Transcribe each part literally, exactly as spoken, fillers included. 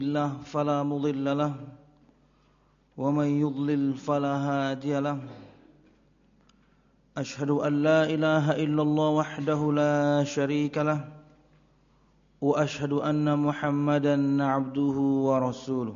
الله فلا مضل له ومن يضلل فلا هادي له أشهد أن لا إله إلا الله وحده لا شريك له وأشهد أن محمدا عبده ورسوله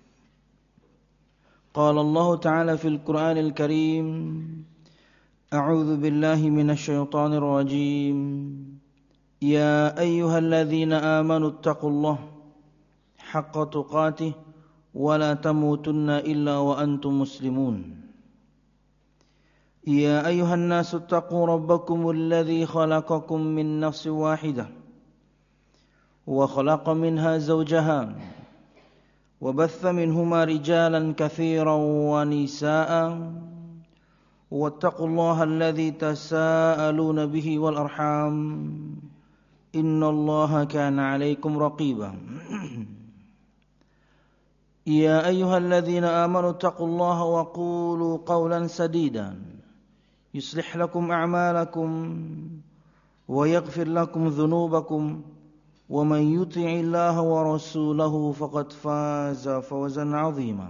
قال الله تعالى في القرآن الكريم أعوذ بالله من الشيطان الرجيم يا أيها الذين آمنوا اتقوا الله حق تقاته ولا تموتن إلا وأنتم مسلمون يا أيها الناس اتقوا ربكم الذي خلقكم من نفس واحدة وخلق منها زوجها وبث منهما رجالا كثيرا ونساء واتقوا الله الذي تساءلون به والأرحام إن الله كان عليكم رقيبا يا أيها الذين آمنوا اتقوا الله وقولوا قولا سديدا يصلح لكم أعمالكم ويغفر لكم ذنوبكم ومن يطع الله ورسوله فقد فاز فوزا عظيما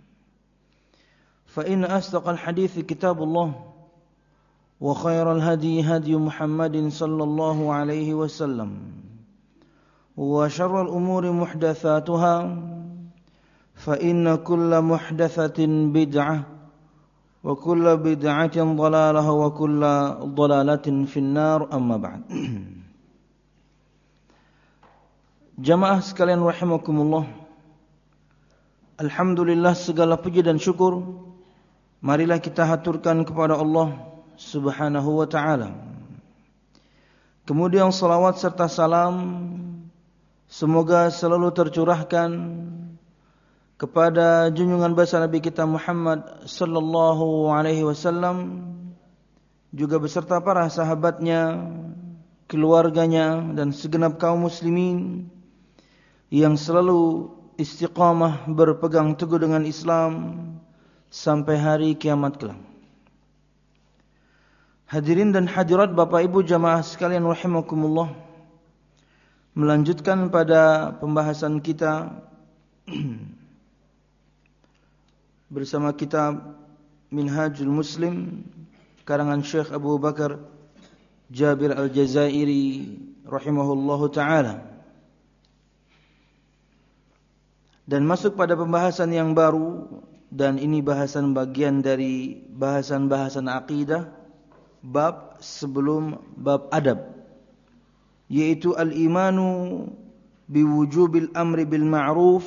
فإن أصدق الحديث كتاب الله وخير الهدي هدي محمد صلى الله عليه وسلم وشر الأمور محدثاتها فإن كل محدثة بدعة وكل بدعة ضلالة وكل ضلالة في النار أما بعد. Jamaah sekalian rahimakumullah, alhamdulillah segala puji dan syukur marilah kita haturkan kepada Allah Subhanahu wa ta'ala. Kemudian salawat serta salam semoga selalu tercurahkan kepada junjungan besar Nabi kita Muhammad sallallahu alaihi wasallam, juga beserta para sahabatnya, keluarganya dan segenap kaum muslimin yang selalu istiqamah berpegang teguh dengan Islam sampai hari kiamat kelak. Hadirin dan hadirat Bapak Ibu jamaah sekalian rahimakumullah, melanjutkan pada pembahasan kita bersama kitab Minhajul Muslim karangan Syekh Abu Bakar Jabir Al-Jazairi rahimahullahu ta'ala, dan masuk pada pembahasan yang baru, dan ini bahasan bagian dari bahasan-bahasan akidah, bab sebelum bab adab, yaitu al-imanu biwujubil amri bil ma'ruf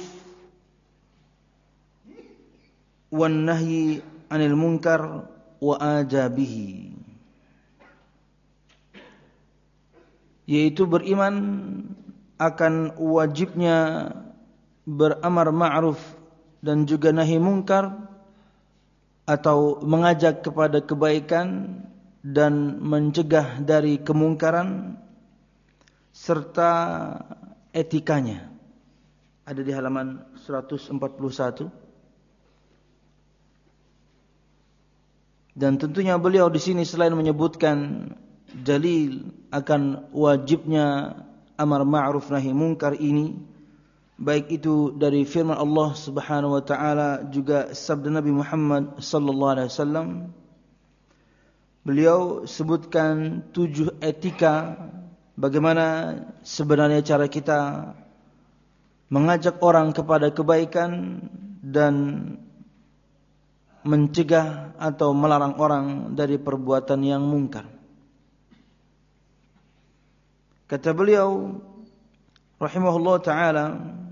wan nahyi 'anil munkar wa adabihi, yaitu beriman akan wajibnya beramar ma'ruf dan juga nahi munkar, atau mengajak kepada kebaikan dan mencegah dari kemungkaran, serta etikanya. Ada di halaman seratus empat puluh satu. Dan tentunya beliau di sini selain menyebutkan dalil akan wajibnya amar ma'ruf nahi munkar ini, baik itu dari firman Allah Subhanahu wa taala juga sabda Nabi Muhammad sallallahu alaihi wasallam, beliau sebutkan tujuh etika bagaimana sebenarnya cara kita mengajak orang kepada kebaikan dan mencegah atau melarang orang dari perbuatan yang mungkar. Kata beliau rahimahullah ta'ala,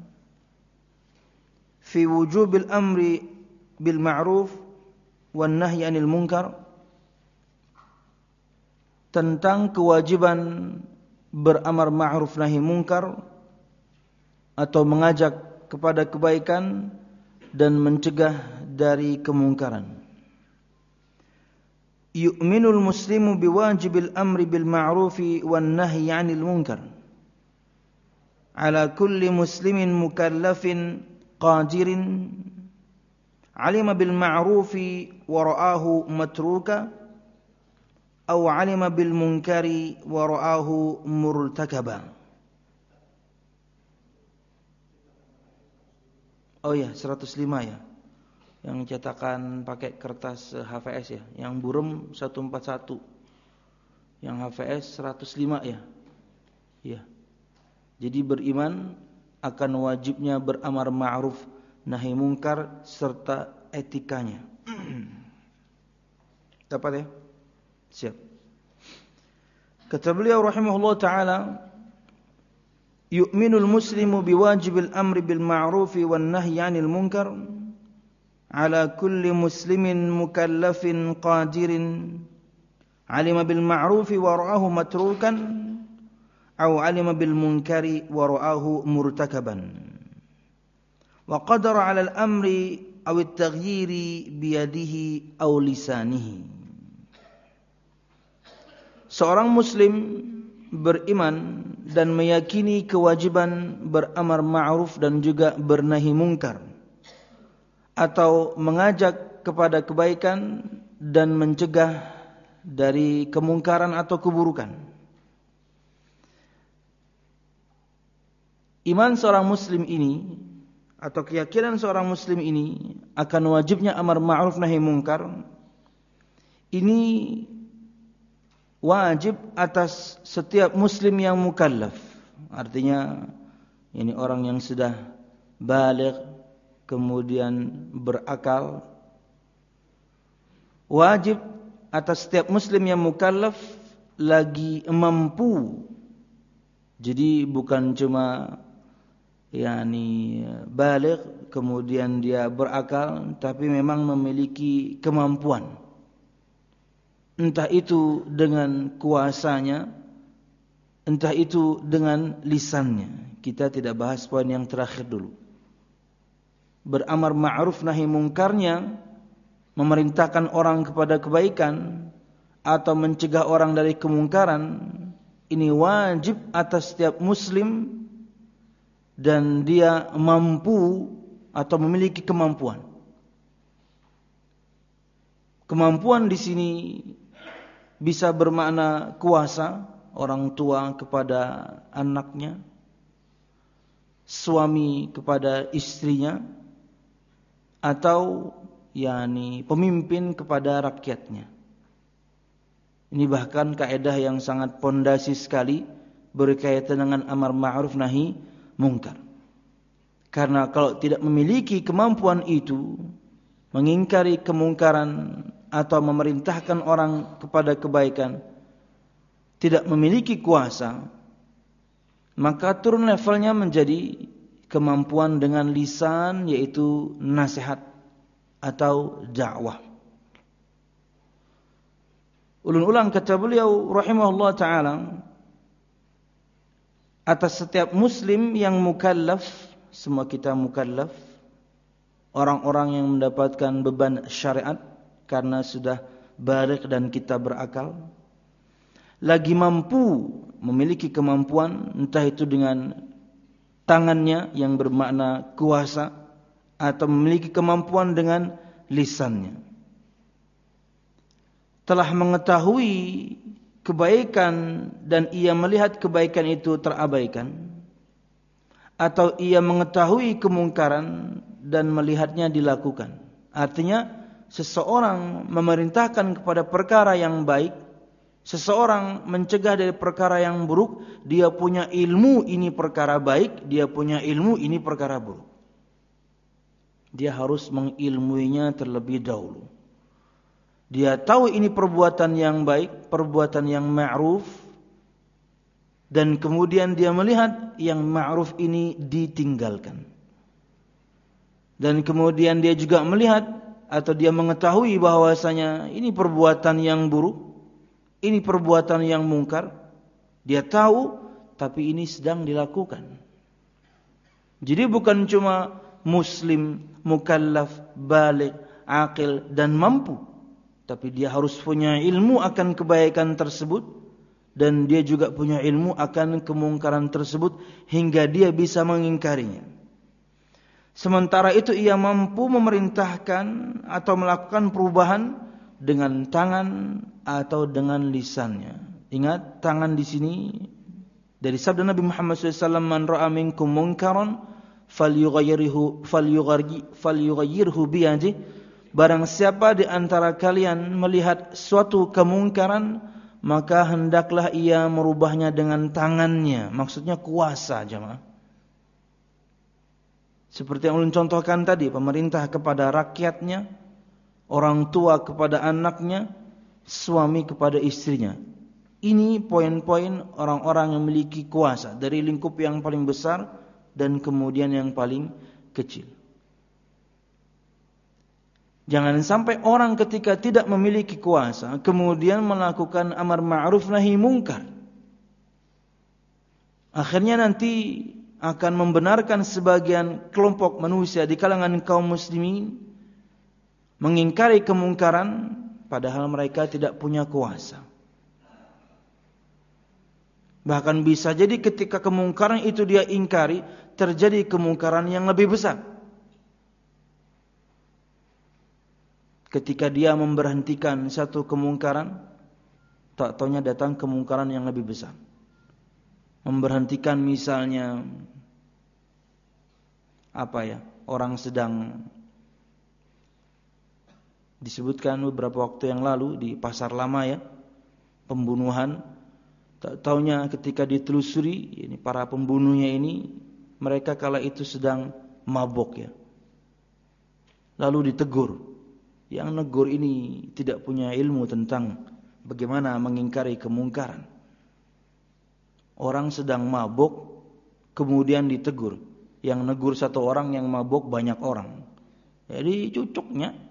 fi wujubil amri bil ma'ruf wan nahyi 'anil munkar, tentang kewajiban beramar ma'ruf nahi munkar atau mengajak kepada kebaikan dan mencegah dari kemungkaran. Yu'minul muslimu biwajibil amri bil ma'rufi wan nahyi 'anil munkar ala kulli muslimin mukallafin qadirin 'alima bil ma'rufi wa ra'ahu matruka aw 'alima bil munkari wa ra'ahu murtakaba. Oh ya, seratus lima ya. Yang cetakan pakai kertas H V S ya. Yang buram seratus empat puluh satu. Yang H V S seratus lima ya. Ya. Jadi beriman akan wajibnya beramar ma'ruf nahi mungkar serta etikanya. Dapat ya? Siap. Kata beliau rahimahullah ta'ala, yu'minul muslimu biwajibil amri bil ma'rufi wan nahyi 'anil munkar ala kulli muslimin mukallafin qadirin 'alima bil ma'rufi wa ra'ahu matrukan aw 'alima bil munkari wa ra'ahu murtakaban wa qadara 'ala al amri aw at taghyiri bi yadihi aw lisanihi. Seorang muslim beriman dan meyakini kewajiban beramar ma'ruf dan juga bernahi mungkar, atau mengajak kepada kebaikan dan mencegah dari kemungkaran atau keburukan. Iman seorang muslim ini atau keyakinan seorang muslim ini akan wajibnya amar ma'ruf nahi mungkar ini wajib atas setiap muslim yang mukallaf. Artinya ini orang yang sudah baligh, kemudian berakal. Wajib atas setiap muslim yang mukallaf lagi mampu. Jadi bukan cuma yakni baligh kemudian dia berakal, tapi memang memiliki kemampuan. Entah itu dengan kuasanya, entah itu dengan lisannya. Kita tidak bahas poin yang terakhir dulu. Beramar ma'ruf nahi mungkarnya, memerintahkan orang kepada kebaikan atau mencegah orang dari kemungkaran, ini wajib atas setiap muslim dan dia mampu atau memiliki kemampuan. Kemampuan di sini bisa bermakna kuasa orang tua kepada anaknya, suami kepada istrinya, atau yakni pemimpin kepada rakyatnya. Ini bahkan kaidah yang sangat pondasi sekali berkaitan dengan amar ma'ruf nahi mungkar. Karena kalau tidak memiliki kemampuan itu, mengingkari kemungkaran atau memerintahkan orang kepada kebaikan, tidak memiliki kuasa, maka turun levelnya menjadi kemampuan dengan lisan, yaitu nasihat atau dakwah. Ulun-ulang kata beliau rahimahullah ta'ala, atas setiap muslim yang mukallaf, semua kita mukallaf, orang-orang yang mendapatkan beban syariat karena sudah baligh dan kita berakal, lagi mampu, memiliki kemampuan, entah itu dengan tangannya yang bermakna kuasa, atau memiliki kemampuan dengan lisannya, telah mengetahui kebaikan dan ia melihat kebaikan itu terabaikan, atau ia mengetahui kemungkaran dan melihatnya dilakukan. Artinya seseorang memerintahkan kepada perkara yang baik, seseorang mencegah dari perkara yang buruk, dia punya ilmu ini perkara baik, dia punya ilmu ini perkara buruk. Dia harus mengilmuinya terlebih dahulu. Dia tahu ini perbuatan yang baik, perbuatan yang ma'ruf, dan kemudian dia melihat yang ma'ruf ini ditinggalkan. Dan kemudian dia juga melihat atau dia mengetahui bahwasanya ini perbuatan yang buruk, ini perbuatan yang mungkar. Dia tahu, tapi ini sedang dilakukan. Jadi bukan cuma muslim, mukallaf, baligh, aqil dan mampu, tapi dia harus punya ilmu akan kebaikan tersebut, dan dia juga punya ilmu akan kemungkaran tersebut hingga dia bisa mengingkarinya. Sementara itu ia mampu memerintahkan atau melakukan perubahan dengan tangan atau dengan lisannya. Ingat, tangan di sini dari sabda Nabi Muhammad shallallahu alaihi wasallam, "Man ra'a minkum munkaran falyughayyirhu falyughayyirhu biyadihi, barang siapa di antara kalian melihat suatu kemungkaran, maka hendaklah ia merubahnya dengan tangannya. Maksudnya kuasa, jemaah. Seperti yang ulun contohkan tadi, pemerintah kepada rakyatnya, orang tua kepada anaknya, suami kepada istrinya. Ini poin-poin orang-orang yang memiliki kuasa dari lingkup yang paling besar dan kemudian yang paling kecil. Jangan sampai orang ketika tidak memiliki kuasa kemudian melakukan amar ma'ruf nahi mungkar. Akhirnya nanti akan membenarkan sebagian kelompok manusia di kalangan kaum muslimin mengingkari kemungkaran padahal mereka tidak punya kuasa. Bahkan bisa jadi ketika kemungkaran itu dia ingkari, terjadi kemungkaran yang lebih besar. Ketika dia memberhentikan satu kemungkaran, tak taunya datang kemungkaran yang lebih besar. Memberhentikan misalnya apa ya, orang sedang disebutkan beberapa waktu yang lalu di Pasar Lama ya, pembunuhan. Tak taunya ketika ditelusuri, ini para pembunuhnya ini, mereka kala itu sedang mabok ya. Lalu ditegur. Yang negur ini tidak punya ilmu tentang bagaimana mengingkari kemungkaran. Orang sedang mabok, kemudian ditegur. Yang negur satu orang, yang mabok banyak orang. Jadi cucuknya.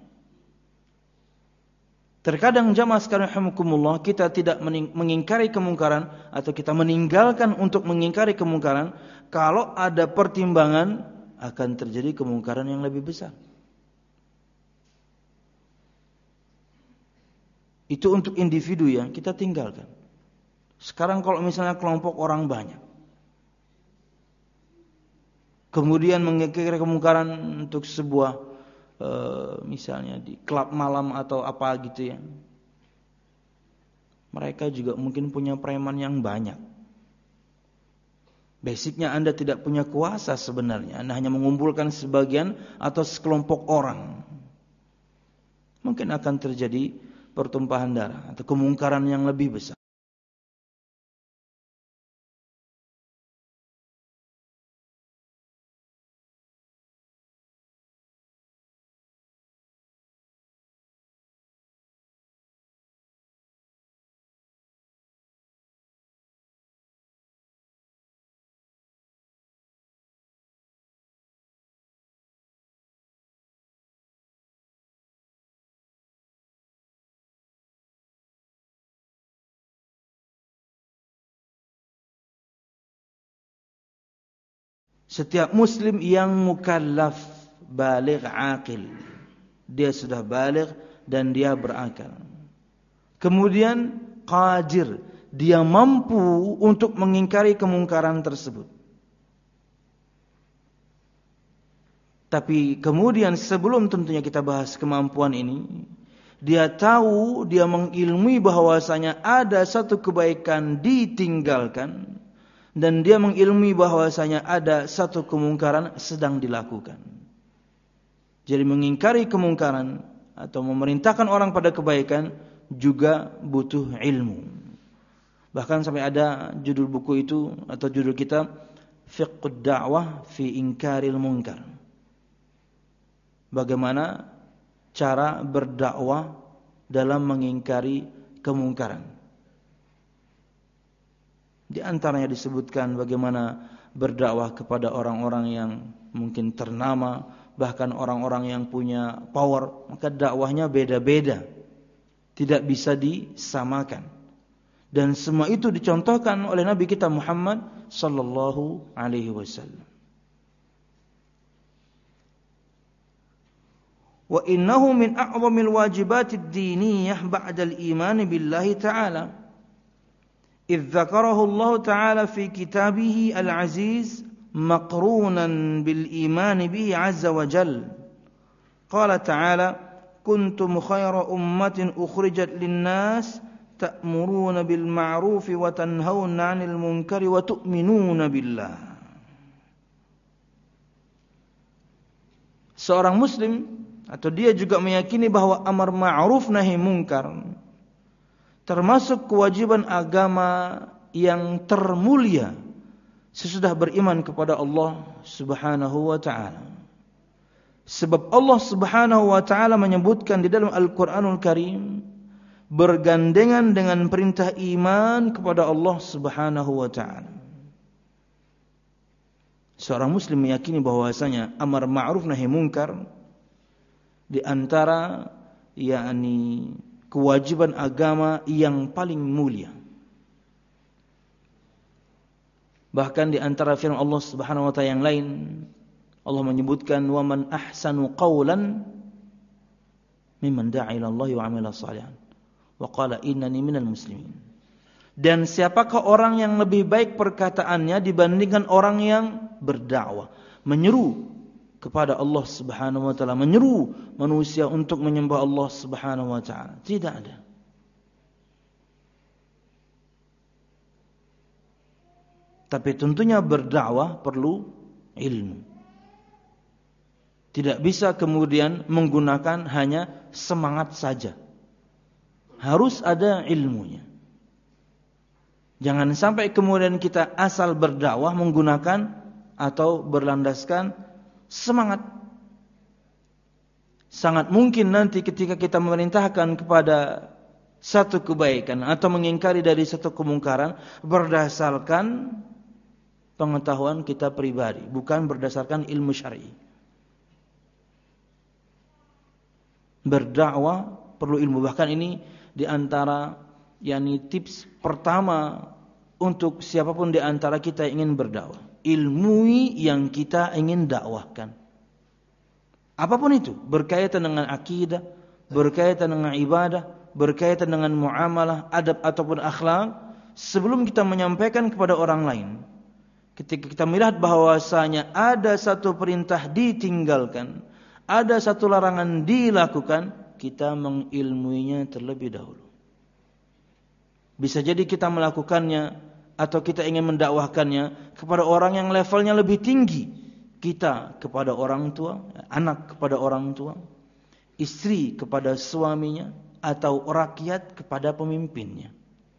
Terkadang jamaah sekalian rahimakumullah, kita tidak mengingkari kemungkaran atau kita meninggalkan untuk mengingkari kemungkaran kalau ada pertimbangan akan terjadi kemungkaran yang lebih besar. Itu untuk individu yang kita tinggalkan. Sekarang kalau misalnya kelompok orang banyak, kemudian mengingkari kemungkaran untuk sebuah Uh, misalnya di klub malam atau apa gitu ya, mereka juga mungkin punya preman yang banyak. Basicnya Anda tidak punya kuasa sebenarnya, Anda hanya mengumpulkan sebagian atau sekelompok orang. Mungkin akan terjadi pertumpahan darah atau kemungkaran yang lebih besar. Setiap muslim yang mukallaf, baligh, aqil, dia sudah baligh dan dia berakal. Kemudian qadir, dia mampu untuk mengingkari kemungkaran tersebut. Tapi kemudian sebelum tentunya kita bahas kemampuan ini, dia tahu, dia mengilmui bahwasanya ada satu kebaikan ditinggalkan, dan dia mengilmui bahwasanya ada satu kemungkaran sedang dilakukan. Jadi mengingkari kemungkaran atau memerintahkan orang pada kebaikan juga butuh ilmu. Bahkan sampai ada judul buku itu atau judul kitab Fiqhud Da'wah fi Inkaril Munkar. Bagaimana cara berdakwah dalam mengingkari kemungkaran. Di antaranya disebutkan bagaimana berdakwah kepada orang-orang yang mungkin ternama, bahkan orang-orang yang punya power, maka dakwahnya beda-beda. Tidak bisa disamakan. Dan semua itu dicontohkan oleh Nabi kita Muhammad sallallahu alaihi wasallam. Wa innahu min a'zamil wajibatid diniyah ba'dal iman billahi ta'ala. إذ ذكره الله تعالى في كتابه العزيز مقرونا بالإيمان به عز وجل. قال تعالى: كنتم خير أمة أخرجت للناس تأمرون بالمعروف وتنهون عن المنكر وتؤمنون بالله. seorang muslim atau dia juga meyakini bahwa amar ma'ruf nahi mungkar termasuk kewajiban agama yang termulia sesudah beriman kepada Allah Subhanahu wa taala. Sebab Allah Subhanahu wa taala menyebutkan di dalam Al-Qur'anul Karim bergandengan dengan perintah iman kepada Allah Subhanahu wa taala. Seorang muslim meyakini bahwasanya amar ma'ruf nahi munkar di antara yakni kewajiban agama yang paling mulia. Bahkan di antara firman Allah Subhanahu wa taala yang lain, Allah menyebutkan wa man ahsanu qawlan mimman da'a ila Allah wa 'amila shalihan wa qala innani minal muslimin. Dan siapakah orang yang lebih baik perkataannya dibandingkan orang yang berdakwah, menyeru kepada Allah Subhanahu wa taala, menyeru manusia untuk menyembah Allah Subhanahu wa taala? Tidak ada. Tapi tentunya berdakwah perlu ilmu. Tidak bisa kemudian menggunakan hanya semangat saja. Harus ada ilmunya. Jangan sampai kemudian kita asal berdakwah menggunakan atau berlandaskan semangat. Sangat mungkin nanti ketika kita memerintahkan kepada satu kebaikan atau mengingkari dari satu kemungkaran berdasarkan pengetahuan kita pribadi, bukan berdasarkan ilmu syar'i. Berdakwah perlu ilmu. Bahkan ini di antara yakni tips pertama untuk siapapun di antara kita yang ingin berdakwah. Ilmui yang kita ingin dakwahkan. Apapun itu, berkaitan dengan akidah, berkaitan dengan ibadah, berkaitan dengan muamalah, adab ataupun akhlak, sebelum kita menyampaikan kepada orang lain. Ketika kita melihat bahwasanya ada satu perintah ditinggalkan, ada satu larangan dilakukan, kita mengilmuinya terlebih dahulu. Bisa jadi kita melakukannya atau kita ingin mendakwahkannya kepada orang yang levelnya lebih tinggi. Kita kepada orang tua, anak kepada orang tua, istri kepada suaminya, atau rakyat kepada pemimpinnya.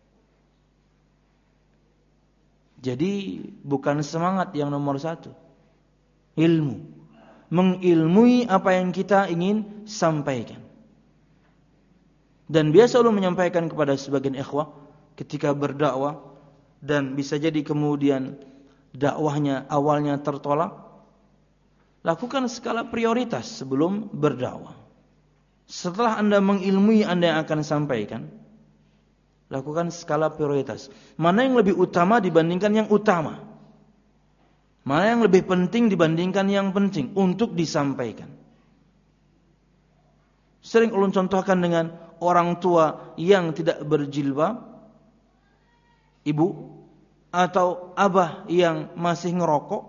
Jadi bukan semangat yang nomor satu, ilmu. Mengilmui apa yang kita ingin sampaikan. Dan biasa Allah menyampaikan kepada sebagian ikhwah ketika berdakwah dan bisa jadi kemudian dakwahnya awalnya tertolak, lakukan skala prioritas sebelum berdakwah. Setelah Anda mengilmui Anda yang akan sampaikan, lakukan skala prioritas. Mana yang lebih utama dibandingkan yang utama? Mana yang lebih penting dibandingkan yang penting untuk disampaikan? Sering ulun contohkan dengan orang tua yang tidak berjilbab, ibu atau abah yang masih ngerokok.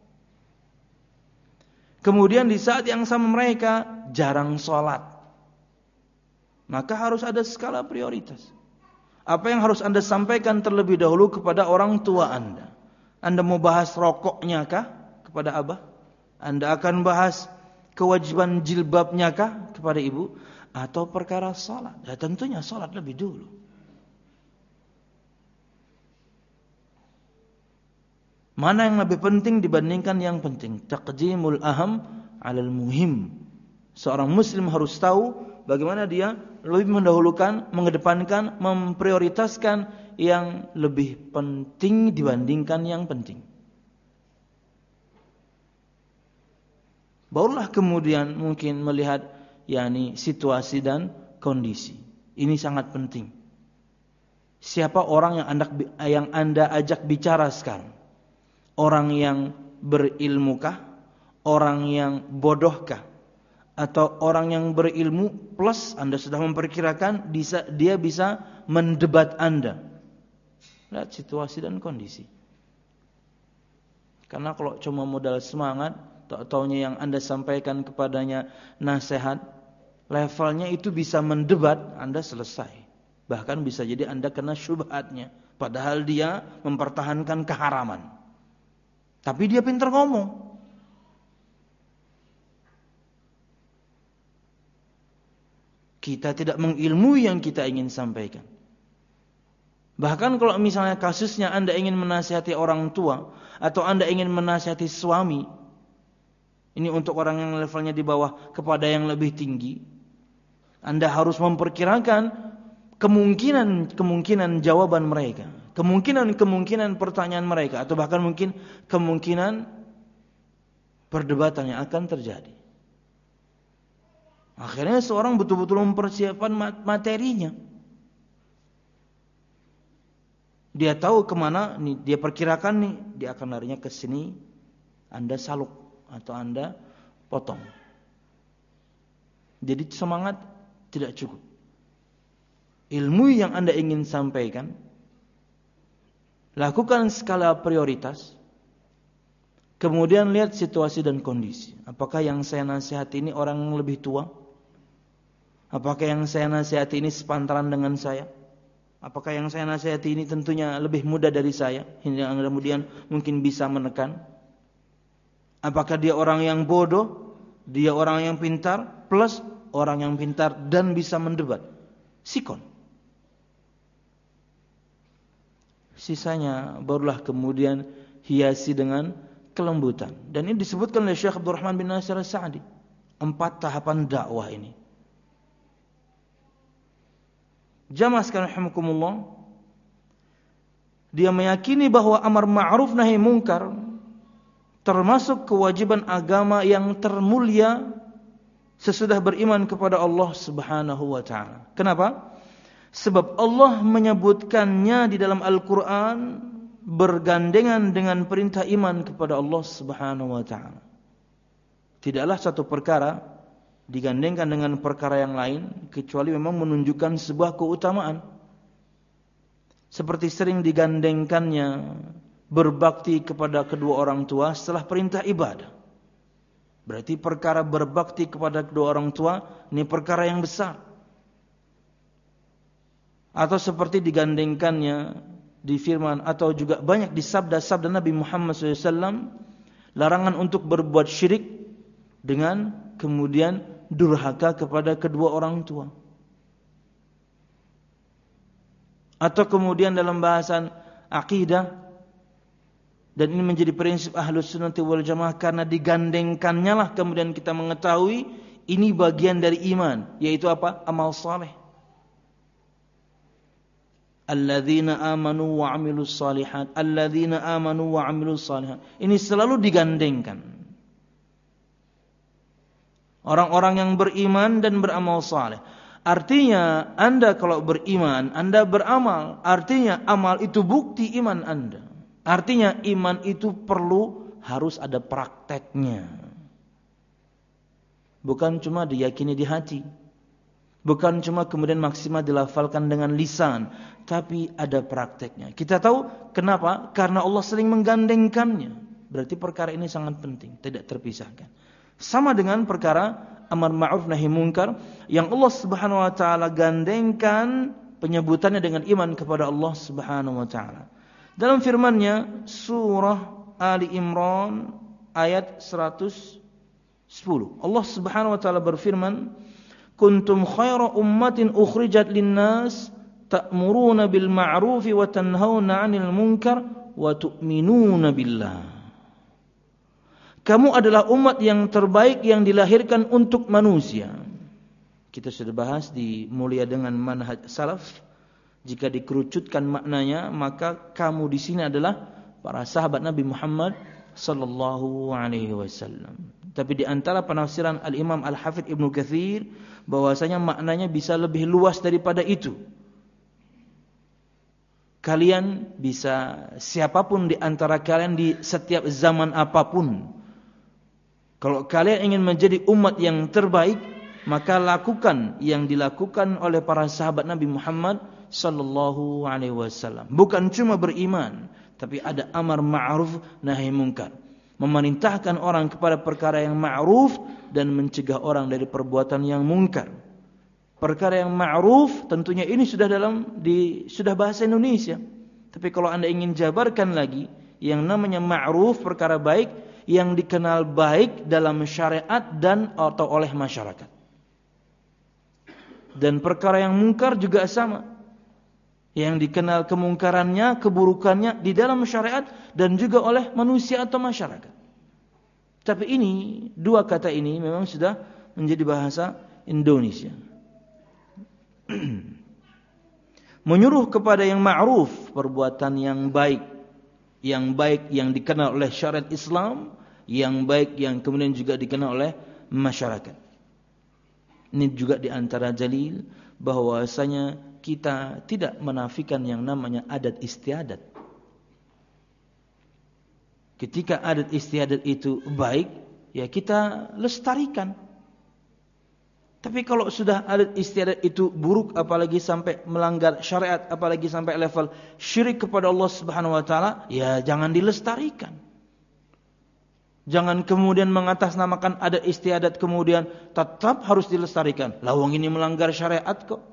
Kemudian di saat yang sama mereka jarang sholat. Maka harus ada skala prioritas. Apa yang harus Anda sampaikan terlebih dahulu kepada orang tua Anda? Anda mau bahas rokoknya kah kepada abah? Anda akan bahas kewajiban jilbabnya kah kepada ibu? Atau perkara salat? Ya tentunya salat lebih dulu. Mana yang lebih penting dibandingkan yang penting? Taqdimul aham 'alal muhim. Seorang muslim harus tahu bagaimana dia lebih mendahulukan, mengedepankan, memprioritaskan yang lebih penting dibandingkan yang penting. Barulah kemudian mungkin melihat yakni situasi dan kondisi. Ini sangat penting. Siapa orang yang anda, yang anda ajak bicara sekarang? Orang yang berilmukah? Orang yang bodohkah? Atau orang yang berilmu plus Anda sudah memperkirakan bisa, dia bisa mendebat Anda? Lihat situasi dan kondisi. Karena kalau cuma modal semangat, tak-taunya yang Anda sampaikan kepadanya nasihat, levelnya itu bisa mendebat, Anda selesai. Bahkan bisa jadi Anda kena syubhatnya, padahal dia mempertahankan keharaman. Tapi dia pintar ngomong. Kita tidak mengilmui yang kita ingin sampaikan. Bahkan kalau misalnya kasusnya Anda ingin menasihati orang tua atau Anda ingin menasihati suami, ini untuk orang yang levelnya di bawah kepada yang lebih tinggi, Anda harus memperkirakan kemungkinan-kemungkinan jawaban mereka, kemungkinan-kemungkinan pertanyaan mereka, atau bahkan mungkin kemungkinan perdebatan yang akan terjadi. Akhirnya seorang betul-betul mempersiapkan materinya. Dia tahu kemana nih, dia perkirakan nih, dia akan larinya ke sini, Anda saluk atau Anda potong. Jadi semangat tidak cukup. Ilmu yang Anda ingin sampaikan, lakukan skala prioritas, kemudian lihat situasi dan kondisi. Apakah yang saya nasihati ini orang yang lebih tua? Apakah yang saya nasihati ini sepantaran dengan saya? Apakah yang saya nasihati ini tentunya lebih muda dari saya, hingga kemudian mungkin bisa menekan? Apakah dia orang yang bodoh, dia orang yang pintar, plus orang yang pintar dan bisa mendebat? Sikon. Sisanya barulah kemudian hiasi dengan kelembutan. Dan ini disebutkan oleh Syekh Abdul Rahman bin Nasir As-Sa'di. Empat tahapan dakwah ini. Jamaah sekalian rahimakumullah, dia meyakini bahwa amar ma'ruf nahi mungkar termasuk kewajiban agama yang termulia sesudah beriman kepada Allah Subhanahu wa taala. Kenapa? Sebab Allah menyebutkannya di dalam Al-Qur'an bergandengan dengan perintah iman kepada Allah Subhanahu wa taala. Tidaklah satu perkara digandengkan dengan perkara yang lain kecuali memang menunjukkan sebuah keutamaan. Seperti sering digandengkannya berbakti kepada kedua orang tua setelah perintah ibadah. Berarti perkara berbakti kepada kedua orang tua ini perkara yang besar. Atau seperti digandengkannya di firman atau juga banyak di sabda-sabda Nabi Muhammad shallallahu alaihi wasallam larangan untuk berbuat syirik dengan kemudian durhaka kepada kedua orang tua. Atau kemudian dalam bahasan akidah, dan ini menjadi prinsip Ahlus Sunnah wal Jamaah karena digandengkannya lah kemudian kita mengetahui ini bagian dari iman, yaitu apa? Amal saleh. Alladzina amanu wa 'amilus shalihat, alladzina amanu wa 'amilus shalihat. Ini selalu digandengkan. Orang-orang yang beriman dan beramal saleh. Artinya Anda kalau beriman, Anda beramal. Artinya amal itu bukti iman Anda. Artinya iman itu perlu harus ada prakteknya. Bukan cuma diyakini di hati. Bukan cuma kemudian maksimal dilafalkan dengan lisan. Tapi ada prakteknya. Kita tahu kenapa? Karena Allah sering menggandengkannya. Berarti perkara ini sangat penting. Tidak terpisahkan. Sama dengan perkara amar ma'ruf nahi munkar yang Allah Subhanahu wa taala gandengkan penyebutannya dengan iman kepada Allah Subhanahu wa taala. Dalam firman-Nya surah Ali Imran ayat seratus sepuluh. Allah Subhanahu wa taala berfirman, "Kuntum khaira ummatin ukhrijat lin-nas ta'muruna bil ma'rufi wa tanhauna 'anil munkar wa tu'minuna billah." Kamu adalah umat yang terbaik yang dilahirkan untuk manusia. Kita sudah bahas di Mulia dengan Manhaj Salaf. Jika dikerucutkan maknanya, maka kamu di sini adalah para sahabat Nabi Muhammad sallallahu alaihi wasallam. Tapi di antara penafsiran Al-Imam Al-Hafidz Ibnu Katsir bahwasanya maknanya bisa lebih luas daripada itu. Kalian bisa, siapapun di antara kalian di setiap zaman apapun, kalau kalian ingin menjadi umat yang terbaik, maka lakukan yang dilakukan oleh para sahabat Nabi Muhammad sallallahu alaihi wasallam. Bukan cuma beriman, tapi ada amar ma'ruf nahi munkar. Memerintahkan orang kepada perkara yang ma'ruf dan mencegah orang dari perbuatan yang munkar. Perkara yang ma'ruf tentunya ini sudah dalam di sudah bahasa Indonesia. Tapi kalau Anda ingin jabarkan lagi, yang namanya ma'ruf perkara baik yang dikenal baik dalam syariat dan atau oleh masyarakat. Dan perkara yang mungkar juga sama. Yang dikenal kemungkarannya, keburukannya di dalam syariat dan juga oleh manusia atau masyarakat. Tapi ini, dua kata ini memang sudah menjadi bahasa Indonesia. Menyuruh kepada yang ma'ruf, perbuatan yang baik. Yang baik yang dikenal oleh syariat Islam, yang baik yang kemudian juga dikenal oleh masyarakat. Ini juga di antara dalil bahwasanya kita tidak menafikan yang namanya adat istiadat. Ketika adat istiadat itu baik, ya kita lestarikan. Tapi kalau sudah adat istiadat itu buruk, apalagi sampai melanggar syariat, apalagi sampai level syirik kepada Allah Subhanahu wa taala, ya jangan dilestarikan. Jangan kemudian mengatasnamakan adat istiadat kemudian tetap harus dilestarikan. Lawang ini melanggar syariat kok.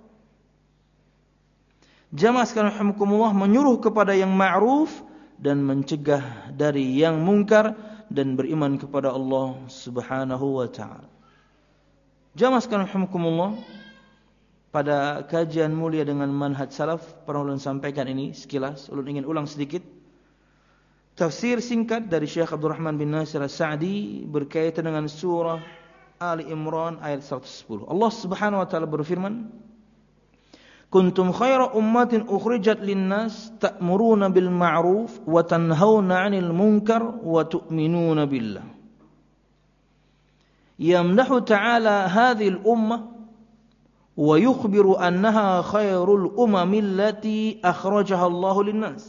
Jamaah sekalian rahimakumullah, menyuruh kepada yang ma'ruf dan mencegah dari yang mungkar dan beriman kepada Allah Subhanahu wa taala. Jamaah sekalian rahimakumullah, pada kajian mulia dengan manhaj salaf pernah ulun sampaikan ini sekilas, ulun ingin ulang sedikit. Tafsir singkat dari Syekh Abdul Rahman bin Nasir As-Sa'di berkaitan dengan surah Ali Imran ayat seratus sepuluh. Allah Subhanahu wa taala berfirman, "Kuntum khaira ummatin ukhrijat lin-nas ta'muruna bil ma'ruf wa tanhauna 'anil munkar wa tu'minuna billah." Yamdahu ta'ala hadhihi al-ummah wa yukhbiru annaha khairul umami allati akhrajaha Allahu lin-nas.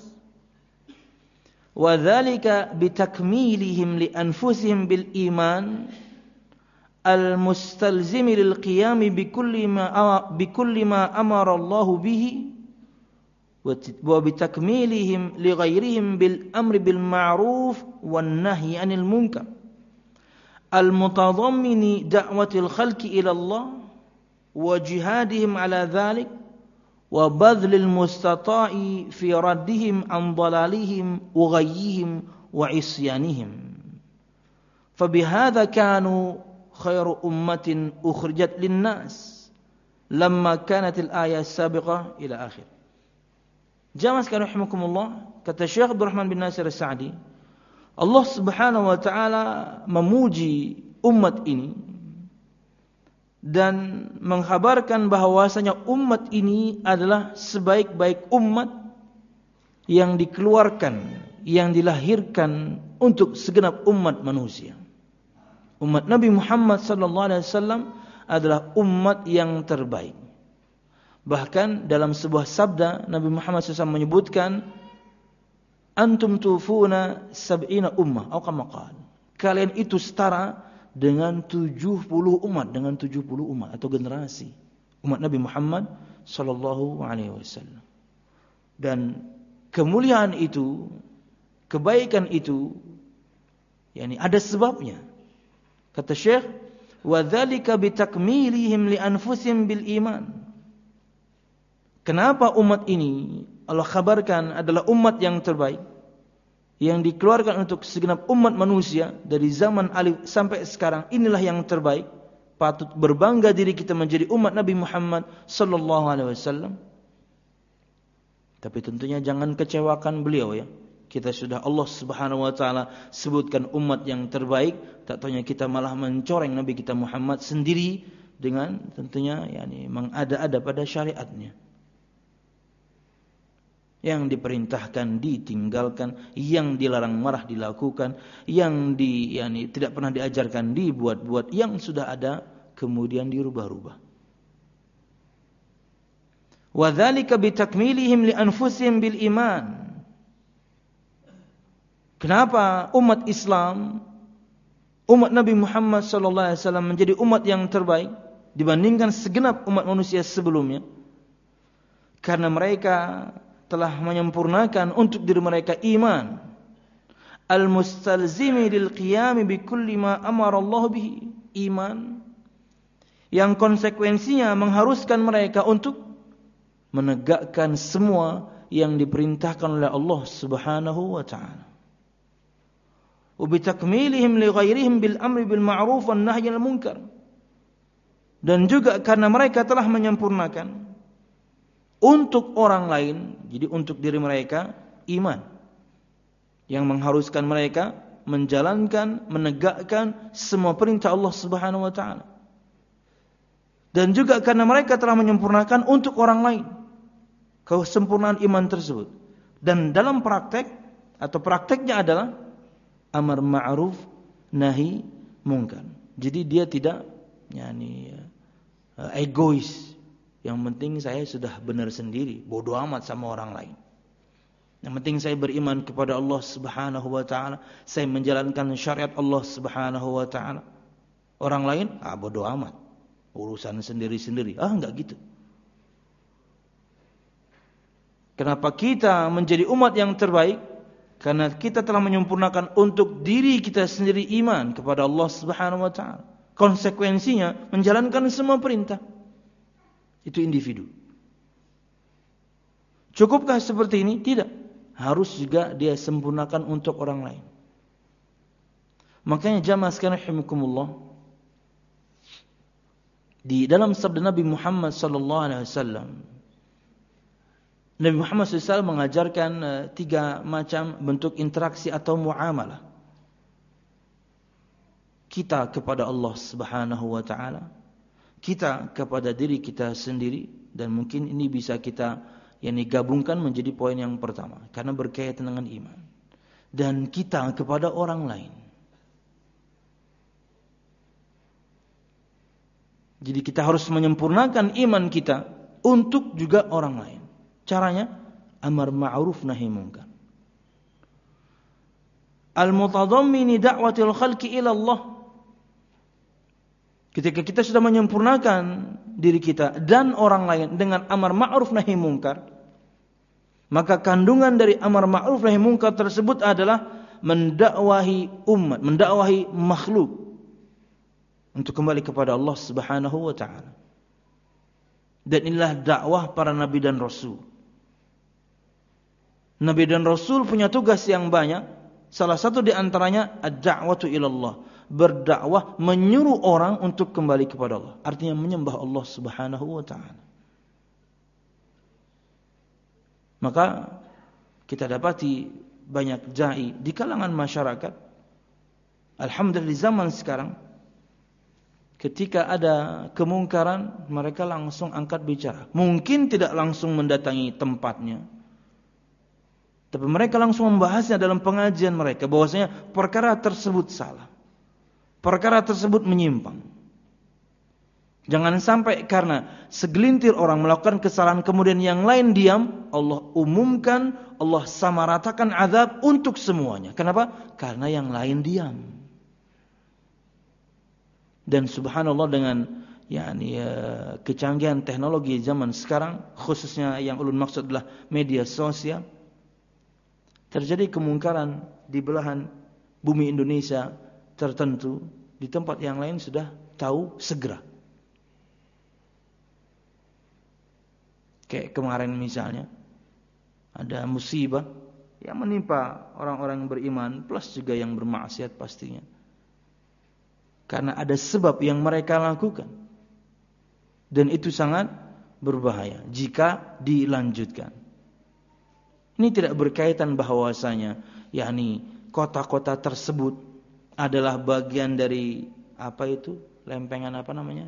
Wa dzalika bitakmilihim li anfusihim bil iman al-mustalzim lil qiyam bikulli ma bikulli ma amara Allah bihi wa bitakmilihim li ghairihim bil amri bil ma'ruf wan nahyi 'anil munkar al-mutadammini da'watil khalqi ila Allah wa jihadihim 'ala dzalik wa badlil mustata'i fi raddihim an dalalihim wa ghayyihim wa isyanihim. Fabihadza kanu khairu ummatin ukhrijat linnas lamma kanat al-ayah as-sabiqah ila akhir. Jamaah sekalian rahimakumullah, kata Syekh Abdul Rahman bin Nasir As-Sa'di, Allah Subhanahu wa taala memuji umat ini dan mengkhabarkan bahwasanya umat ini adalah sebaik-baik umat yang dikeluarkan, yang dilahirkan untuk segenap umat manusia. Umat Nabi Muhammad sallallahu alaihi wasallam adalah umat yang terbaik. Bahkan dalam sebuah sabda Nabi Muhammad sallallahu alaihi wasallam menyebutkan, "Antum tufuna sab'ina ummah," atau kama qala. Kalian itu setara dengan tujuh puluh umat, dengan tujuh puluh umat atau generasi umat Nabi Muhammad sallallahu alaihi wasallam. Dan kemuliaan itu, kebaikan itu, yakni ada sebabnya. Kata Syekh, "Wa dzalika bitakmilihim li anfusihim bil iman." Kenapa umat ini Allah kabarkan adalah umat yang terbaik, yang dikeluarkan untuk segenap umat manusia dari zaman alif sampai sekarang, inilah yang terbaik. Patut berbangga diri kita menjadi umat Nabi Muhammad sallallahu alaihi wasallam. Tapi tentunya jangan kecewakan beliau ya. Kita sudah Allah Subhanahu wa taala sebutkan umat yang terbaik, tak taunya kita malah mencoreng Nabi kita Muhammad sendiri dengan tentunya yakni mengada-ada pada syariatnya. Yang diperintahkan ditinggalkan, yang dilarang marah dilakukan, yang di yakni tidak pernah diajarkan dibuat-buat, yang sudah ada kemudian dirubah-rubah. Wa dzalika bitakmilihim li anfusihim bil iman. Kenapa umat Islam, umat Nabi Muhammad sallallahu alaihi wasallam menjadi umat yang terbaik dibandingkan segenap umat manusia sebelumnya? Karena mereka telah menyempurnakan untuk diri mereka iman al-mustalzimi lil qiyam bi kulli ma amara Allah bihi, iman yang konsekuensinya mengharuskan mereka untuk menegakkan semua yang diperintahkan oleh Allah Subhanahu wa taala. Wa bi takmilihim li ghairihim bil amri bil ma'ruf wan nahyi anil munkar, Dan juga karena mereka telah menyempurnakan untuk orang lain, jadi untuk diri mereka, iman yang mengharuskan mereka menjalankan, menegakkan semua perintah Allah Subhanahu wa taala. Dan juga karena mereka telah menyempurnakan untuk orang lain kesempurnaan iman tersebut. Dan dalam praktek atau prakteknya adalah amar ma'ruf nahi mungkar. Jadi dia tidak yani uh, egois. Yang penting saya sudah benar sendiri, bodoh amat sama orang lain. Yang penting saya beriman kepada Allah Subhanahu wa taala, saya menjalankan syariat Allah Subhanahu wa taala. Orang lain, ah bodoh amat. Urusan sendiri-sendiri. Ah enggak gitu. Kenapa kita menjadi umat yang terbaik? Karena kita telah menyempurnakan untuk diri kita sendiri iman kepada Allah Subhanahu wa taala. Konsekuensinya menjalankan semua perintah. Itu individu. Cukupkah seperti ini? Tidak. Harus juga dia sempurnakan untuk orang lain. Makanya jamaah sekalian rahimakumullah, di dalam sabda Nabi Muhammad sallallahu alaihi wasallam, Nabi Muhammad sallallahu alaihi wasallam mengajarkan uh, tiga macam bentuk interaksi atau muamalah kita kepada Allah Subhanahu wa taala, kita kepada diri kita sendiri, dan mungkin ini bisa kita yang digabungkan menjadi poin yang pertama karena berkaitan dengan iman, dan kita kepada orang lain. Jadi kita harus menyempurnakan iman kita untuk juga orang lain. Caranya amar ma'ruf nahi munkar. Al-mutadammini da'watil khalqi ila Allah. Ketika kita sudah menyempurnakan diri kita dan orang lain dengan amar ma'ruf nahi munkar, maka kandungan dari amar ma'ruf nahi munkar tersebut adalah mendakwahi umat, mendakwahi makhluk untuk kembali kepada Allah Subhanahu wa taala. Dan inilah dakwah para nabi dan rasul. Nabi dan rasul punya tugas yang banyak. Salah satu di antaranya ad-da'watu ilallah, berdakwah menyuruh orang untuk kembali kepada Allah. Artinya menyembah Allah Subhanahu wa taala. Maka kita dapati banyak dai di kalangan masyarakat. Alhamdulillah di zaman sekarang, ketika ada kemungkaran, mereka langsung angkat bicara. Mungkin tidak langsung mendatangi tempatnya, tapi mereka langsung membahasnya dalam pengajian mereka, bahwasanya perkara tersebut salah, perkara tersebut menyimpang. Jangan sampai karena segelintir orang melakukan kesalahan kemudian yang lain diam, Allah umumkan, Allah samaratakan azab untuk semuanya. Kenapa? Karena yang lain diam. Dan subhanallah dengan yakni ya, kecanggihan teknologi zaman sekarang, khususnya yang ulun maksud adalah media sosial, terjadi kemungkaran di belahan bumi Indonesia tertentu, di tempat yang lain sudah tahu segera. Kayak kemarin misalnya ada musibah yang menimpa orang-orang yang beriman plus juga yang bermaksiat pastinya. Karena ada sebab yang mereka lakukan. Dan itu sangat berbahaya jika dilanjutkan. Ini tidak berkaitan bahwasanya yakni kota-kota tersebut adalah bagian dari apa itu? Lempengan apa namanya?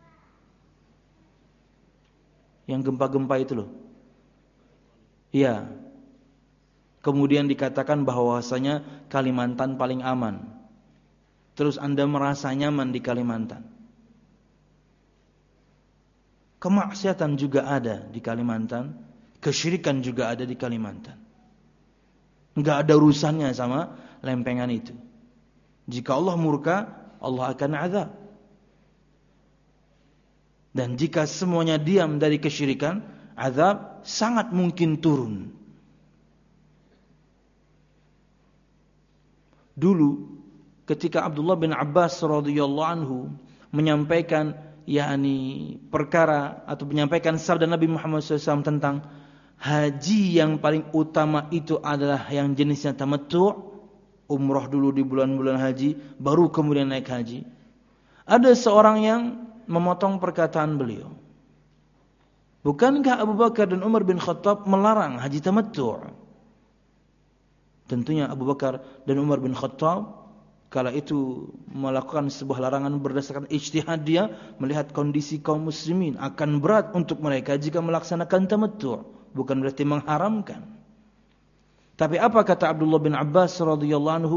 Yang gempa-gempa itu loh. Iya. Kemudian dikatakan bahwasanya Kalimantan paling aman. Terus Anda merasa nyaman di Kalimantan. Kemaksiatan juga ada di Kalimantan, kesyirikan juga ada di Kalimantan. Enggak ada urusannya sama lempengan itu. Jika Allah murka, Allah akan azab. Dan jika semuanya diam dari kesyirikan, azab sangat mungkin turun. Dulu ketika Abdullah bin Abbas radhiyallahu anhu menyampaikan yakni perkara atau menyampaikan sabda Nabi Muhammad shallallahu alaihi wasallam tentang haji yang paling utama itu adalah yang jenisnya tamattu', umrah dulu di bulan-bulan haji, baru kemudian naik haji. Ada seorang yang memotong perkataan beliau. Bukankah Abu Bakar dan Umar bin Khattab melarang haji tamattu'? Tentunya Abu Bakar dan Umar bin Khattab kala itu melakukan sebuah larangan berdasarkan ijtihad dia, melihat kondisi kaum muslimin akan berat untuk mereka jika melaksanakan tamattu', bukan berarti mengharamkan. Tapi apa kata Abdullah bin Abbas radhiyallahu anhu?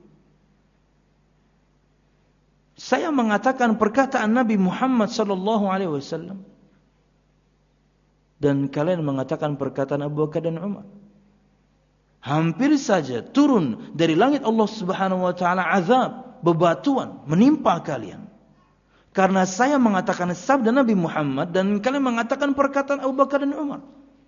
Saya mengatakan perkataan Nabi Muhammad sallallahu alaihi wasallam dan kalian mengatakan perkataan Abu Bakar dan Umar. Hampir saja turun dari langit Allah Subhanahu wa taala azab, bebatuan menimpa kalian. Karena saya mengatakan sabda Nabi Muhammad dan kalian mengatakan perkataan Abu Bakar dan Umar.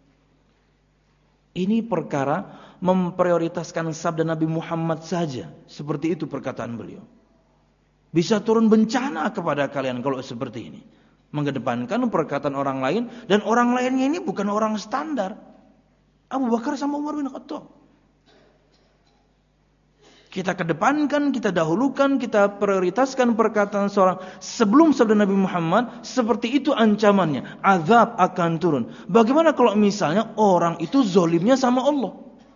Ini perkara memprioritaskan sabda Nabi Muhammad saja. Seperti itu perkataan beliau. Bisa turun bencana kepada kalian kalau seperti ini. Mengedepankan perkataan orang lain, dan orang lainnya ini bukan orang standar. Abu Bakar sama Umar bin Khattab. Kita kedepankan, kita dahulukan, kita prioritaskan perkataan seorang sebelum sabda Nabi Muhammad. Seperti itu ancamannya, azab akan turun. Bagaimana kalau misalnya orang itu zolimnya sama Allah,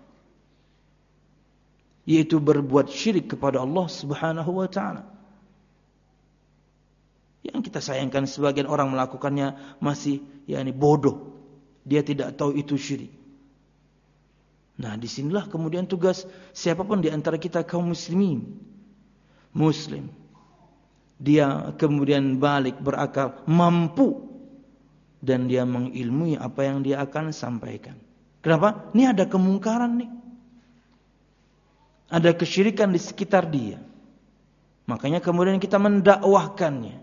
yaitu berbuat syirik kepada Allah Subhanahu wa ta'ala. Yang kita sayangkan sebagian orang melakukannya masih yakni bodoh, dia tidak tahu itu syirik. Nah, disinilah kemudian tugas siapapun di antara kita kaum muslimin, muslim, dia kemudian balik berakal, mampu, dan dia mengilmui apa yang dia akan sampaikan. Kenapa? Ini ada kemungkaran nih, ada kesyirikan di sekitar dia. Makanya kemudian kita mendakwahkannya.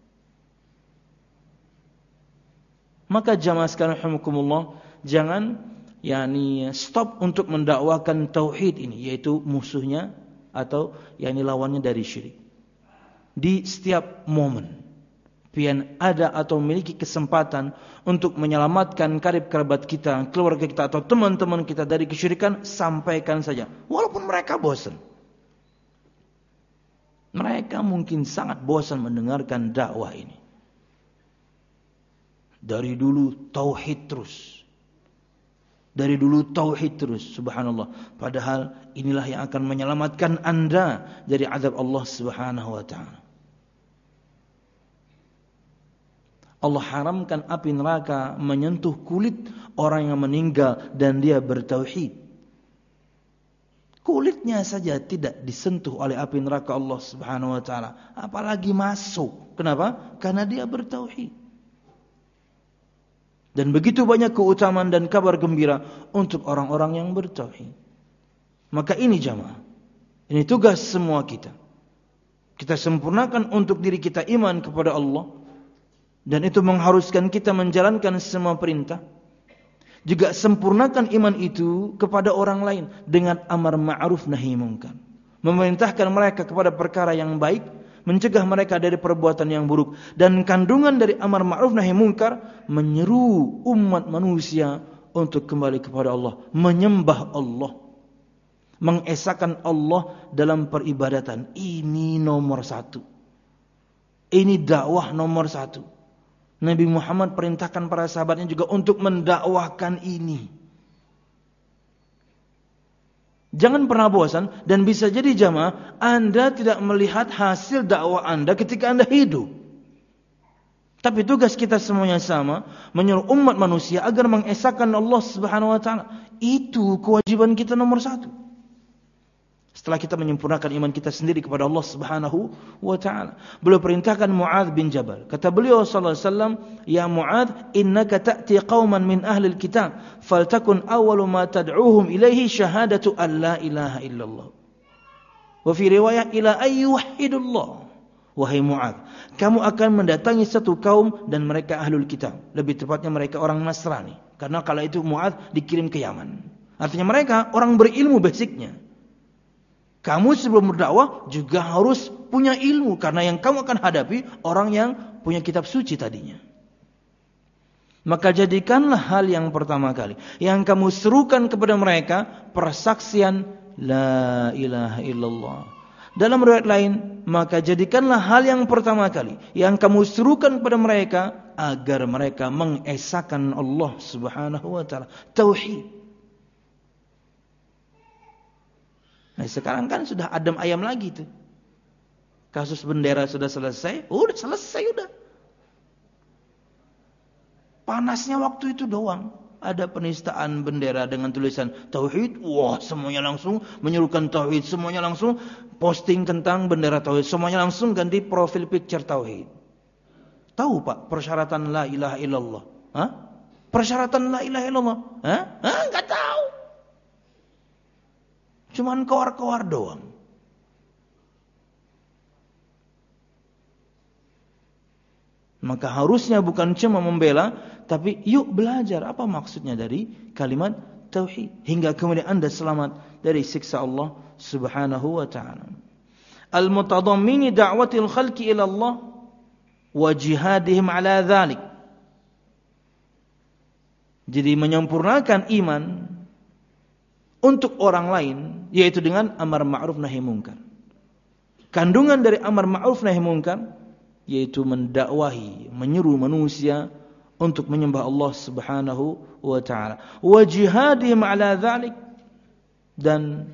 Maka jamaah sekalian rahimakumullah, jangan yakni stop untuk mendakwakan tauhid ini, yaitu musuhnya atau yakni lawannya dari syirik. Di setiap momen pian ada atau memiliki kesempatan untuk menyelamatkan karib kerabat kita, keluarga kita atau teman-teman kita dari kesyirikan, sampaikan saja. Walaupun mereka bosan. Mereka mungkin sangat bosan mendengarkan dakwah ini. Dari dulu tauhid terus. Dari dulu tauhid terus, subhanallah. Padahal inilah yang akan menyelamatkan anda dari azab Allah Subhanahu wa ta'ala. Allah haramkan api neraka menyentuh kulit orang yang meninggal dan dia bertauhid. Kulitnya saja tidak disentuh oleh api neraka Allah Subhanahu wa ta'ala, apalagi masuk. Kenapa? Karena dia bertauhid. Dan begitu banyak keutamaan dan kabar gembira untuk orang-orang yang bertauhid. Maka ini jamaah, ini tugas semua kita. Kita sempurnakan untuk diri kita iman kepada Allah, dan itu mengharuskan kita menjalankan semua perintah. Juga sempurnakan iman itu kepada orang lain dengan amar ma'ruf nahi munkar. Memerintahkan mereka kepada perkara yang baik, mencegah mereka dari perbuatan yang buruk. Dan kandungan dari amar ma'ruf nahi munkar menyeru umat manusia untuk kembali kepada Allah, menyembah Allah, mengesahkan Allah dalam peribadatan. Ini nomor satu. Ini dakwah nomor satu. Nabi Muhammad perintahkan para sahabatnya juga untuk mendakwahkan ini. Jangan pernah bosan, dan bisa jadi jamaah anda tidak melihat hasil dakwah anda ketika anda hidup. Tapi tugas kita semuanya sama, menyuruh umat manusia agar mengesahkan Allah Subhanahu wa ta'ala. Itu kewajiban kita nomor satu. Setelah kita menyempurnakan iman kita sendiri kepada Allah Subhanahu wa ta'ala. Beliau perintahkan Mu'adz bin Jabal. Kata beliau sallallahu alaihi wasallam, "Ya Mu'adz, innaka ta'ti qauman min ahli al-kitab, faltakun awwalu ma tad'uuhum ilaihi syahadatu an la ilaha illallah. Wa fi riwayah ila ayyuhidullah." Wahai Mu'adz, kamu akan mendatangi satu kaum dan mereka ahlul kitab. Lebih tepatnya mereka orang Nasrani. Karena kala itu Mu'adz dikirim ke Yaman. Artinya mereka orang berilmu basicnya. Kamu sebelum berdakwah juga harus punya ilmu, karena yang kamu akan hadapi orang yang punya kitab suci tadinya. Maka jadikanlah hal yang pertama kali yang kamu serukan kepada mereka persaksian la ilaha illallah. Dalam riwayat lain, maka jadikanlah hal yang pertama kali yang kamu serukan kepada mereka agar mereka mengesahkan Allah Subhanahu wa taala, tauhid. Nah, sekarang kan sudah adem ayam lagi tuh. Kasus bendera sudah selesai, udah selesai udah. Panasnya waktu itu doang. Ada penistaan bendera dengan tulisan tauhid, wah semuanya langsung menyerukan tauhid, semuanya langsung posting tentang bendera tauhid, semuanya langsung ganti profil picture tauhid. Tahu Pak persyaratan la ilaha illallah? Hah? Persyaratan la ilaha illallah? Hah? Hah? Enggak tahu. Cuman koar-koar doang. Maka harusnya bukan cuma membela, tapi yuk belajar apa maksudnya dari kalimat tauhid hingga kemudian Anda selamat dari siksa Allah Subhanahu wa taala. Al-mutadammini da'watil khalqi ila Allah wa jihadihim ala dzalik. Jadi menyempurnakan iman untuk orang lain yaitu dengan amar ma'ruf nahi munkar. Kandungan dari amar ma'ruf nahi munkar yaitu mendakwahi, menyeru manusia untuk menyembah Allah Subhanahu wa taala. Wa jihadihim ala dzalik, dan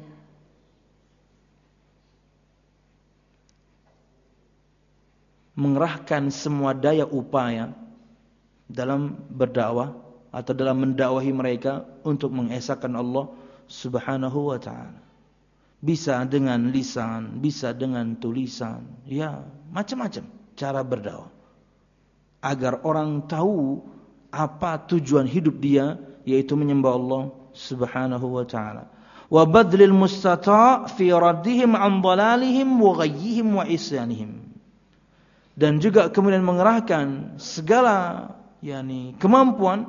mengerahkan semua daya upaya dalam berdakwah atau dalam mendakwahi mereka untuk mengesahkan Allah Subhanahu wa taala. Bisa dengan lisan, bisa dengan tulisan, ya macam-macam cara berdakwah agar orang tahu apa tujuan hidup dia, yaitu menyembah Allah Subhanahu wa taala. Wa badlil mustata' fi raddihim an dhalalihim wa ghayyihim wa isyanihim. Dan juga kemudian mengerahkan segala yakni kemampuan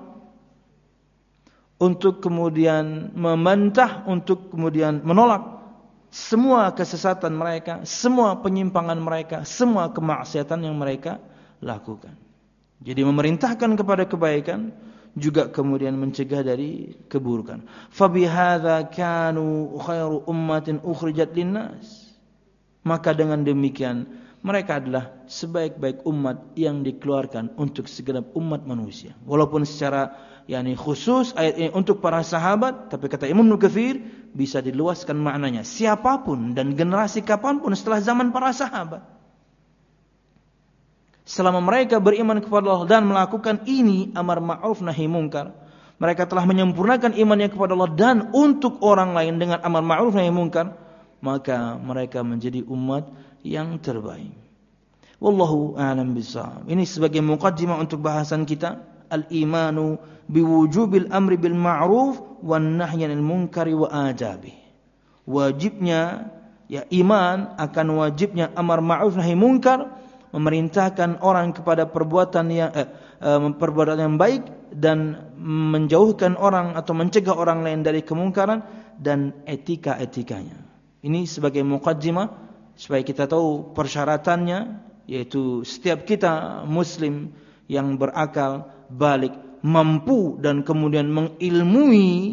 untuk kemudian membantah, untuk kemudian menolak semua kesesatan mereka, semua penyimpangan mereka, semua kemaksiatan yang mereka lakukan. Jadi memerintahkan kepada kebaikan, juga kemudian mencegah dari keburukan. Fabihadza kanu khairu ummatin ukhrijat linnas. Maka dengan demikian mereka adalah sebaik-baik umat yang dikeluarkan untuk segenap umat manusia. Walaupun secara yakni khusus ayat ini untuk para sahabat, tapi kata Imam Nukathir bisa diluaskan maknanya siapapun dan generasi kapanpun setelah zaman para sahabat. Selama mereka beriman kepada Allah dan melakukan ini amar ma'ruf nahi munkar, mereka telah menyempurnakan imannya kepada Allah dan untuk orang lain dengan amar ma'ruf nahi munkar, maka mereka menjadi umat yang terbaik. Wallahu a'lam bishawab. Ini sebagai muqaddimah untuk bahasan kita, al-imanu biwujubil amri bil ma'ruf wan nahyi 'anil munkari wa adabi. Wajibnya ya iman akan wajibnya amar ma'ruf nahi munkar, memerintahkan orang kepada perbuatan yang eh, eh, perbuatan yang baik dan menjauhkan orang atau mencegah orang lain dari kemungkaran dan etika-etikanya. Ini sebagai muqaddimah supaya kita tahu persyaratannya, yaitu setiap kita muslim yang berakal, balik, mampu dan kemudian mengilmui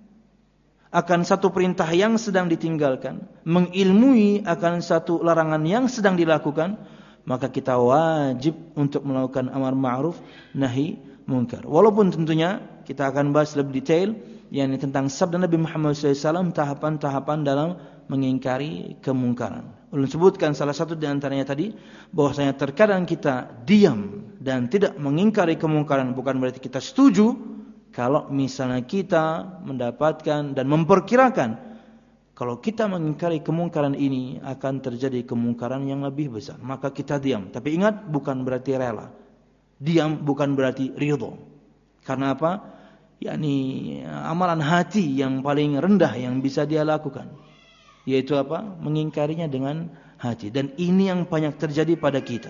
akan satu perintah yang sedang ditinggalkan, mengilmui akan satu larangan yang sedang dilakukan, maka kita wajib untuk melakukan amar ma'ruf nahi munkar. Walaupun tentunya kita akan bahas lebih detail yakni tentang sabda Nabi Muhammad shallallahu alaihi wasallam tahapan-tahapan dalam mengingkari kemungkaran. Ulun sebutkan salah satu di antaranya tadi, bahwasanya terkadang kita diam dan tidak mengingkari kemungkaran bukan berarti kita setuju. Kalau misalnya kita mendapatkan dan memperkirakan kalau kita mengingkari kemungkaran ini akan terjadi kemungkaran yang lebih besar, maka kita diam. Tapi ingat, bukan berarti rela. Diam bukan berarti ridho. Karena apa? yakni amalan hati yang paling rendah yang bisa dia lakukan, yaitu apa? Mengingkarinya dengan hati. Dan ini yang banyak terjadi pada kita.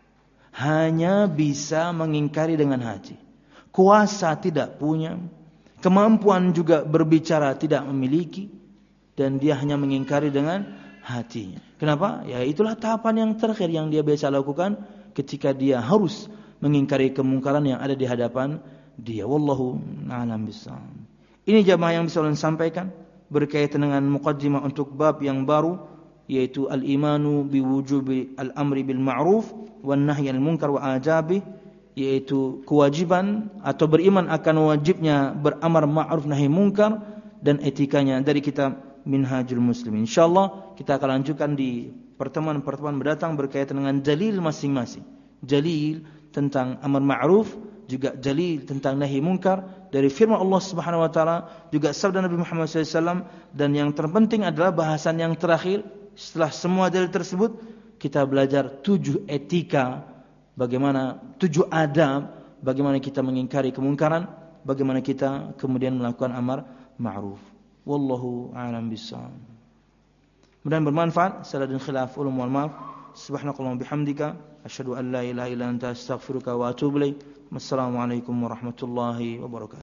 Hanya bisa mengingkari dengan hati. Kuasa tidak punya, kemampuan juga berbicara tidak memiliki, dan dia hanya mengingkari dengan hatinya. Kenapa? Ya itulah tahapan yang terakhir yang dia biasa lakukan ketika dia harus mengingkari kemungkaran yang ada di hadapan dia. Wallahu a'lam bishawab. Ini jamaah yang bisa ulun sampaikan berkaitan dengan muqaddimah untuk bab yang baru, yaitu al-imanu biwujubi al-amri bil ma'ruf wan nahyi 'anil munkar wa ajabi, yaitu kewajiban atau beriman akan wajibnya beramar ma'ruf nahi munkar dan etikanya dari kitab Minhajul Muslimin. Insyaallah kita akan lanjutkan di pertemuan-pertemuan mendatang berkaitan dengan dalil masing-masing. Dalil tentang amar ma'ruf, juga dalil tentang nahi munkar dari firman Allah Subhanahu wa taala, juga sabda Nabi Muhammad sallallahu alaihi wasallam, dan yang terpenting adalah bahasan yang terakhir setelah semua dalil tersebut kita belajar tujuh etika, bagaimana tujuh adab, bagaimana kita mengingkari kemungkaran, bagaimana kita kemudian melakukan amar ma'ruf. Wallahu a'lam bissawab. Mudah-mudahan bermanfaat. Salah dan khilaf ulum wal maaf. Subhanakallahumma bihamdika asyhadu an la ilaha illa anta astaghfiruka wa atubu ilaik. Wassalamualaikum warahmatullahi wabarakatuh.